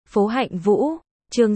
Phố Hạnh Vũ, chương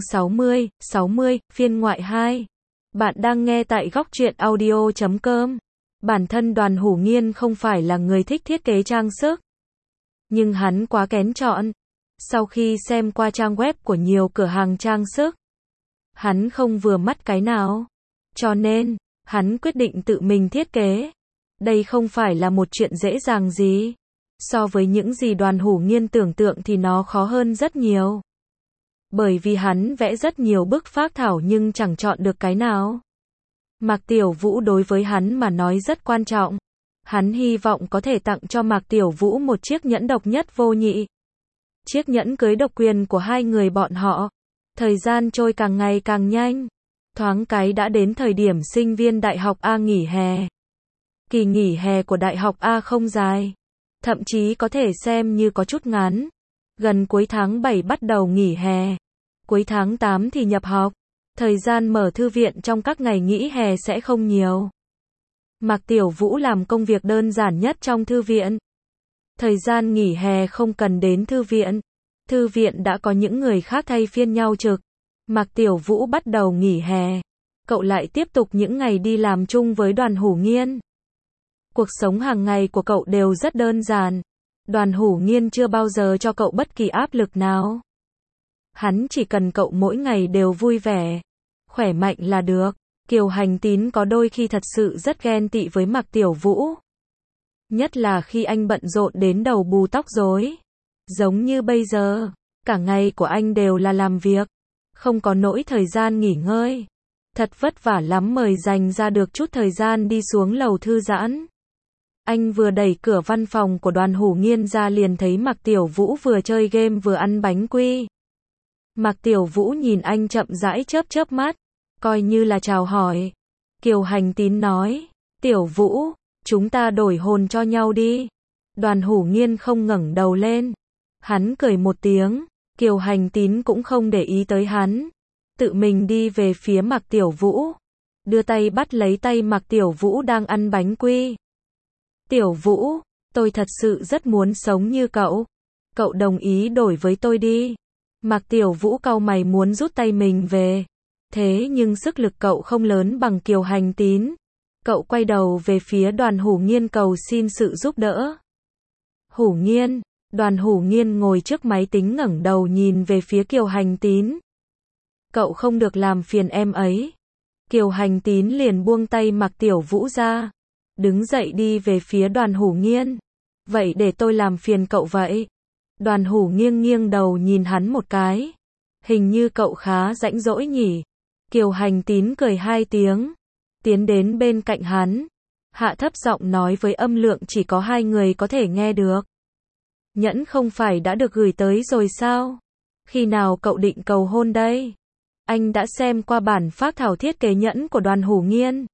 60, phiên ngoại 2. Bạn đang nghe tại góc truyện audio.com. Bản thân Đoàn Hủ Nghiên không phải là người thích thiết kế trang sức, nhưng hắn quá kén chọn. Sau khi xem qua trang web của nhiều cửa hàng trang sức, hắn không vừa mắt cái nào, cho nên hắn quyết định tự mình thiết kế. Đây không phải là một chuyện dễ dàng gì. So với những gì Đoàn Hủ Nghiên tưởng tượng thì nó khó hơn rất nhiều. Bởi vì hắn vẽ rất nhiều bức phác thảo nhưng chẳng chọn được cái nào. Mạc Tiểu Vũ đối với hắn mà nói rất quan trọng. Hắn hy vọng có thể tặng cho Mạc Tiểu Vũ một chiếc nhẫn độc nhất vô nhị. Chiếc nhẫn cưới độc quyền của hai người bọn họ. Thời gian trôi càng ngày càng nhanh. Thoáng cái đã đến thời điểm sinh viên Đại học A nghỉ hè. Kỳ nghỉ hè của Đại học A không dài, thậm chí có thể xem như có chút ngắn. Gần cuối tháng 7 bắt đầu nghỉ hè, cuối tháng 8 thì nhập học. Thời gian mở thư viện trong các ngày nghỉ hè sẽ không nhiều. Mạc Tiểu Vũ làm công việc đơn giản nhất trong thư viện. Thời gian nghỉ hè không cần đến thư viện. Thư viện đã có những người khác thay phiên nhau trực. Mạc Tiểu Vũ bắt đầu nghỉ hè, cậu lại tiếp tục những ngày đi làm chung với Đoàn Hủ Nghiên. Cuộc sống hàng ngày của cậu đều rất đơn giản. Đoàn Hủ Nghiên chưa bao giờ cho cậu bất kỳ áp lực nào. Hắn chỉ cần cậu mỗi ngày đều vui vẻ, khỏe mạnh là được. Kiều Hành Tín có đôi khi thật sự rất ghen tị với Mạc Tiểu Vũ. Nhất là khi anh bận rộn đến đầu bù tóc rối. Giống như bây giờ, cả ngày của anh đều là làm việc, không có nỗi thời gian nghỉ ngơi. Thật vất vả lắm mới dành ra được chút thời gian đi xuống lầu thư giãn. Anh vừa đẩy cửa văn phòng của Đoàn Hủ Nghiên ra liền thấy Mạc Tiểu Vũ vừa chơi game vừa ăn bánh quy. Mạc Tiểu Vũ nhìn anh chậm rãi chớp chớp mắt, coi như là chào hỏi. Kiều Hành Tín nói, Tiểu Vũ, chúng ta đổi hồn cho nhau đi. Đoàn Hủ Nghiên không ngẩng đầu lên. Hắn cười một tiếng, Kiều Hành Tín cũng không để ý tới hắn. Tự mình đi về phía Mạc Tiểu Vũ, đưa tay bắt lấy tay Mạc Tiểu Vũ đang ăn bánh quy. Tiểu Vũ, tôi thật sự rất muốn sống như cậu. Cậu đồng ý đổi với tôi đi. Mạc Tiểu Vũ cau mày muốn rút tay mình về. Thế nhưng sức lực cậu không lớn bằng Kiều Hành Tín. Cậu quay đầu về phía Đoàn Hủ Nghiên cầu xin sự giúp đỡ. Hủ Nghiên, Đoàn Hủ Nghiên ngồi trước máy tính ngẩng đầu nhìn về phía Kiều Hành Tín. Cậu không được làm phiền em ấy. Kiều Hành Tín liền buông tay Mạc Tiểu Vũ ra, đứng dậy đi về phía Đoàn Hủ Nghiên. Vậy để tôi làm phiền cậu vậy. Đoàn Hủ Nghiên nghiêng đầu nhìn hắn một cái. Hình như cậu khá rãnh rỗi nhỉ. Kiều Hành Tín cười hai tiếng, tiến đến bên cạnh hắn, hạ thấp giọng nói với âm lượng chỉ có hai người có thể nghe được. Nhẫn không phải đã được gửi tới rồi sao? Khi nào cậu định cầu hôn đây? Anh đã xem qua bản phác thảo thiết kế nhẫn của Đoàn Hủ Nghiên.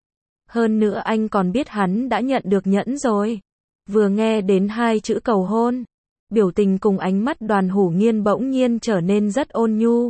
Hơn nữa anh còn biết hắn đã nhận được nhẫn rồi. Vừa nghe đến hai chữ cầu hôn, biểu tình cùng ánh mắt Đoàn Hủ Nghiên bỗng nhiên trở nên rất ôn nhu.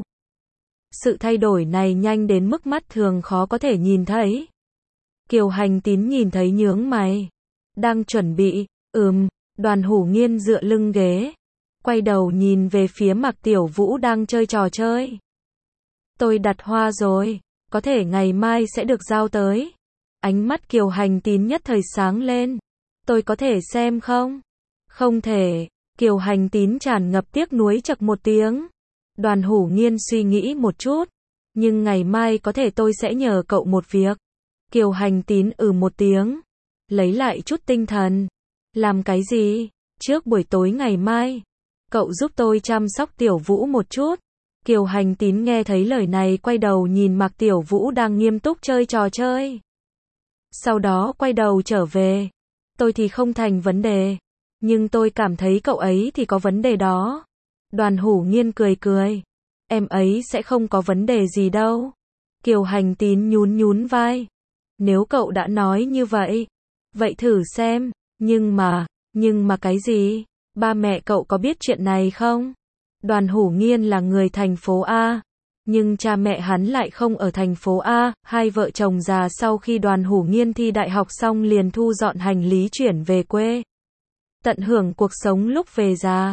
Sự thay đổi này nhanh đến mức mắt thường khó có thể nhìn thấy. Kiều Hành Tín nhìn thấy nhướng mày. Đang chuẩn bị, Đoàn Hủ Nghiên dựa lưng ghế, quay đầu nhìn về phía Mạc Tiểu Vũ đang chơi trò chơi. Tôi đặt hoa rồi, có thể ngày mai sẽ được giao tới. Ánh mắt Kiều Hành Tín nhất thời sáng lên. Tôi có thể xem không? Không thể. Kiều Hành Tín tràn ngập tiếc nuối chậc một tiếng. Đoàn Hủ Nghiên suy nghĩ một chút. Nhưng ngày mai có thể tôi sẽ nhờ cậu một việc. Kiều Hành Tín một tiếng. Lấy lại chút tinh thần. Làm cái gì? Trước buổi tối ngày mai, cậu giúp tôi chăm sóc Tiểu Vũ một chút. Kiều Hành Tín nghe thấy lời này quay đầu nhìn Mạc Tiểu Vũ đang nghiêm túc chơi trò chơi. Sau đó quay đầu trở về. Tôi thì không thành vấn đề. Nhưng tôi cảm thấy cậu ấy thì có vấn đề đó. Đoàn Hủ Nghiên cười cười. Em ấy sẽ không có vấn đề gì đâu. Kiều Hành Tín nhún vai. Nếu cậu đã nói như vậy, vậy thử xem. Nhưng mà cái gì? Ba mẹ cậu có biết chuyện này không? Đoàn Hủ Nghiên là người thành phố A, nhưng cha mẹ hắn lại không ở thành phố A. Hai vợ chồng già sau khi Đoàn Hủ Nghiên thi đại học xong liền thu dọn hành lý chuyển về quê, tận hưởng cuộc sống lúc về già.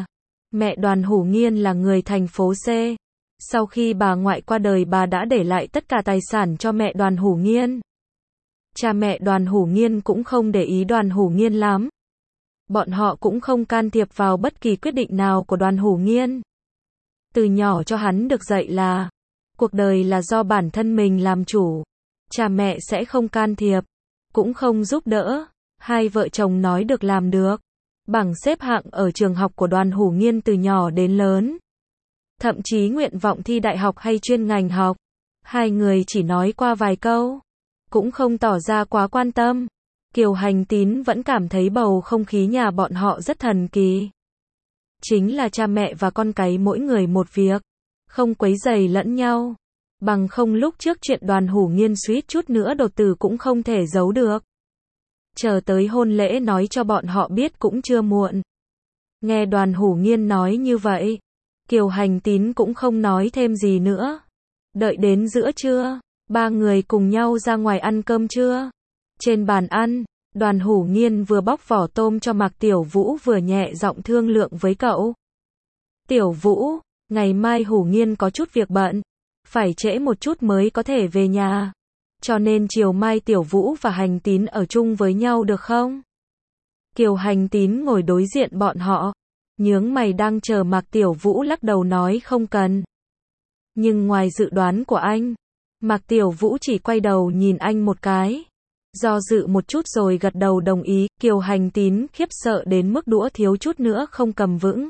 Mẹ Đoàn Hủ Nghiên là người thành phố C. Sau khi bà ngoại qua đời bà đã để lại tất cả tài sản cho mẹ Đoàn Hủ Nghiên. Cha mẹ Đoàn Hủ Nghiên cũng không để ý Đoàn Hủ Nghiên lắm. Bọn họ cũng không can thiệp vào bất kỳ quyết định nào của Đoàn Hủ Nghiên. Từ nhỏ cho hắn được dạy là cuộc đời là do bản thân mình làm chủ. Cha mẹ sẽ không can thiệp, cũng không giúp đỡ. Hai vợ chồng nói được làm được. Bảng xếp hạng ở trường học của Đoàn Hủ Nghiên từ nhỏ đến lớn. Thậm chí nguyện vọng thi đại học hay chuyên ngành học. Hai người chỉ nói qua vài câu, cũng không tỏ ra quá quan tâm. Kiều Hành Tín vẫn cảm thấy bầu không khí nhà bọn họ rất thần kỳ. Chính là cha mẹ và con cái mỗi người một việc, không quấy rầy lẫn nhau. Bằng không lúc trước chuyện Đoàn Hủ Nghiên suýt chút nữa đột tử cũng không thể giấu được. Chờ tới hôn lễ nói cho bọn họ biết cũng chưa muộn. Nghe Đoàn Hủ Nghiên nói như vậy, Kiều Hành Tín cũng không nói thêm gì nữa. Đợi đến giữa trưa, ba người cùng nhau ra ngoài ăn cơm trưa. Trên bàn ăn, Đoàn Hủ Nghiên vừa bóc vỏ tôm cho Mạc Tiểu Vũ vừa nhẹ giọng thương lượng với cậu. Tiểu Vũ, ngày mai Hủ Nghiên có chút việc bận, phải trễ một chút mới có thể về nhà. Cho nên chiều mai Tiểu Vũ và Hành Tín ở chung với nhau được không? Kiều Hành Tín ngồi đối diện bọn họ, nhướng mày đang chờ Mạc Tiểu Vũ lắc đầu nói không cần. Nhưng ngoài dự đoán của anh, Mạc Tiểu Vũ chỉ quay đầu nhìn anh một cái. Do dự một chút rồi gật đầu đồng ý. Kiều Hành Tín khiếp sợ đến mức đũa thiếu chút nữa không cầm vững.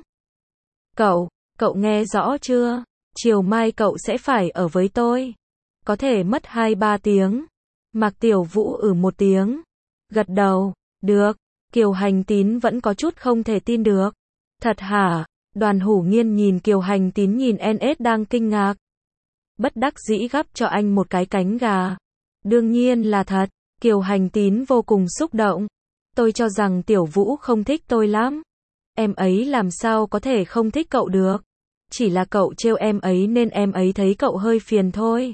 Cậu nghe rõ chưa? Chiều mai cậu sẽ phải ở với tôi. Có thể mất 2-3 tiếng. Mạc Tiểu Vũ một tiếng. Gật đầu. Được. Kiều Hành Tín vẫn có chút không thể tin được. Thật hả? Đoàn Hủ Nghiên nhìn Kiều Hành Tín nhìn NS đang kinh ngạc. Bất đắc dĩ gắp cho anh một cái cánh gà. Đương nhiên là thật. Kiều Hành Tín vô cùng xúc động. Tôi cho rằng Tiểu Vũ không thích tôi lắm. Em ấy làm sao có thể không thích cậu được. Chỉ là cậu trêu em ấy nên em ấy thấy cậu hơi phiền thôi.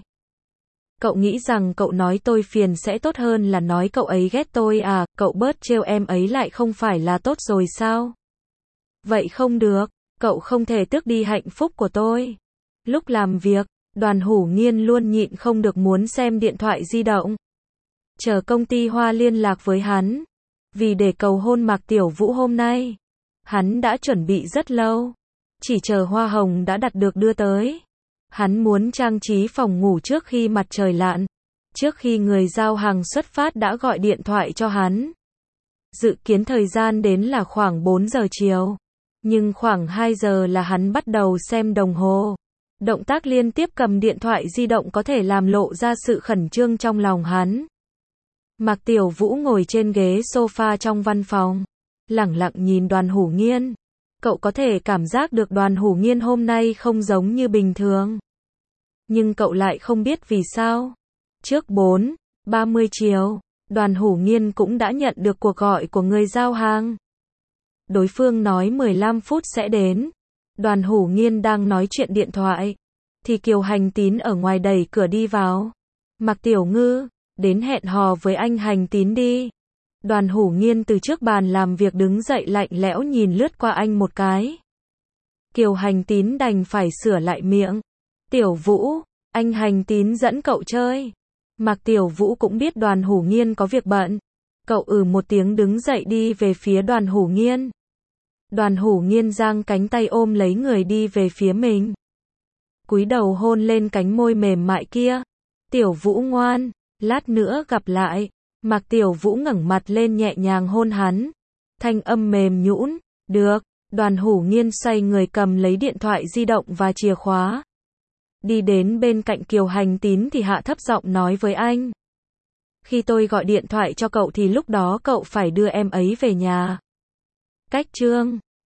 Cậu nghĩ rằng cậu nói tôi phiền sẽ tốt hơn là nói cậu ấy ghét tôi à, cậu bớt trêu em ấy lại không phải là tốt rồi sao? Vậy không được, cậu không thể tước đi hạnh phúc của tôi. Lúc làm việc, Đoàn Hủ Nghiên luôn nhịn không được muốn xem điện thoại di động. Chờ công ty Hoa liên lạc với hắn. Vì để cầu hôn Mạc Tiểu Vũ hôm nay, hắn đã chuẩn bị rất lâu. Chỉ chờ hoa hồng đã đặt được đưa tới. Hắn muốn trang trí phòng ngủ trước khi mặt trời lặn. Trước khi người giao hàng xuất phát đã gọi điện thoại cho hắn. Dự kiến thời gian đến là khoảng 4 giờ chiều. Nhưng khoảng 2 giờ là hắn bắt đầu xem đồng hồ. Động tác liên tiếp cầm điện thoại di động có thể làm lộ ra sự khẩn trương trong lòng hắn. Mạc Tiểu Vũ ngồi trên ghế sofa trong văn phòng, lẳng lặng nhìn Đoàn Hủ Nghiên. Cậu có thể cảm giác được Đoàn Hủ Nghiên hôm nay không giống như bình thường. Nhưng cậu lại không biết vì sao. Trước 4:30 chiều, Đoàn Hủ Nghiên cũng đã nhận được cuộc gọi của người giao hàng. Đối phương nói 15 phút sẽ đến. Đoàn Hủ Nghiên đang nói chuyện điện thoại, thì Kiều Hành Tín ở ngoài đẩy cửa đi vào. Mạc Tiểu Ngư, đến hẹn hò với anh Hành Tín đi. Đoàn Hủ Nghiên từ trước bàn làm việc đứng dậy lạnh lẽo nhìn lướt qua anh một cái. Kiều Hành Tín đành phải sửa lại miệng. Tiểu Vũ, anh Hành Tín dẫn cậu chơi. Mạc Tiểu Vũ cũng biết Đoàn Hủ Nghiên có việc bận. Cậu một tiếng đứng dậy đi về phía Đoàn Hủ Nghiên. Đoàn Hủ Nghiên giang cánh tay ôm lấy người đi về phía mình. Cúi đầu hôn lên cánh môi mềm mại kia. Tiểu Vũ ngoan, lát nữa gặp lại. Mạc Tiểu Vũ ngẩng mặt lên nhẹ nhàng hôn hắn. Thanh âm mềm nhũn, được. Đoàn Hủ Nghiên xoay người cầm lấy điện thoại di động và chìa khóa. Đi đến bên cạnh Kiều Hành Tín thì hạ thấp giọng nói với anh. Khi tôi gọi điện thoại cho cậu thì lúc đó cậu phải đưa em ấy về nhà. Cách chương